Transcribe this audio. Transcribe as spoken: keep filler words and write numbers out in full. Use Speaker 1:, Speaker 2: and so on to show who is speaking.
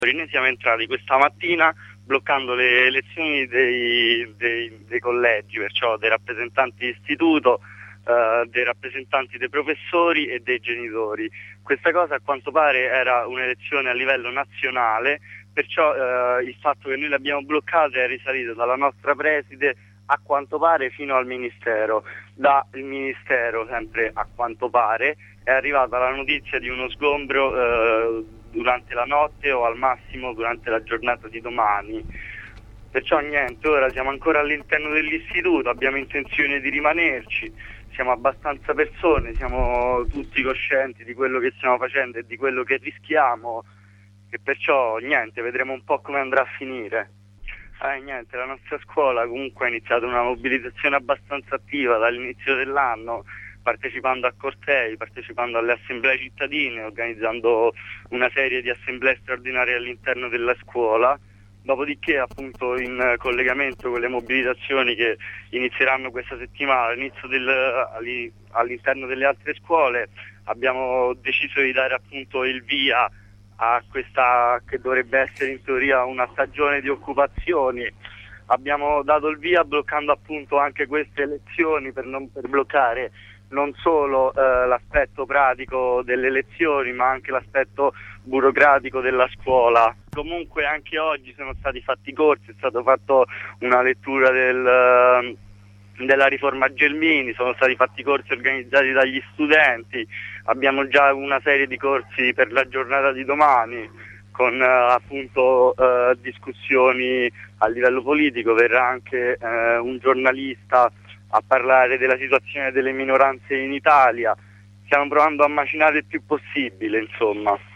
Speaker 1: Noi siamo entrati questa mattina bloccando le elezioni dei, dei, dei collegi, perciò dei rappresentanti di istituto, eh, dei rappresentanti dei professori e dei genitori. Questa cosa a quanto pare era un'elezione a livello nazionale, perciò eh, il fatto che noi le abbiamo bloccate è risalito dalla nostra preside a quanto pare fino al Ministero. Dal Ministero, sempre a quanto pare, è arrivata la notizia di uno sgombro eh, durante la notte o al massimo durante la giornata di domani. Perciò niente, ora siamo ancora all'interno dell'istituto, abbiamo intenzione di rimanerci, siamo abbastanza persone, siamo tutti coscienti di quello che stiamo facendo e di quello che rischiamo, e perciò niente, vedremo un po' come andrà a finire. Eh, niente, la nostra scuola comunque ha iniziato una mobilitazione abbastanza attiva dall'inizio dell'anno, partecipando a cortei, partecipando alle assemblee cittadine, organizzando una serie di assemblee straordinarie all'interno della scuola. Dopodiché, appunto, in collegamento con le mobilitazioni che inizieranno questa settimana all'inizio del, all'interno delle altre scuole, abbiamo deciso di dare appunto il via a questa che dovrebbe essere in teoria una stagione di occupazioni. Abbiamo dato il via bloccando appunto anche queste elezioni per, non, per bloccare non solo eh, l'aspetto pratico delle elezioni, ma anche l'aspetto burocratico della scuola. Comunque anche oggi sono stati fatti corsi, è stato fatto una lettura del, della riforma Gelmini, sono stati fatti corsi organizzati dagli studenti, abbiamo già una serie di corsi per la giornata di domani con eh, appunto eh, discussioni a livello politico. Verrà anche eh, un giornalista a parlare della situazione delle minoranze in Italia. Stiamo provando a macinare il più possibile, insomma.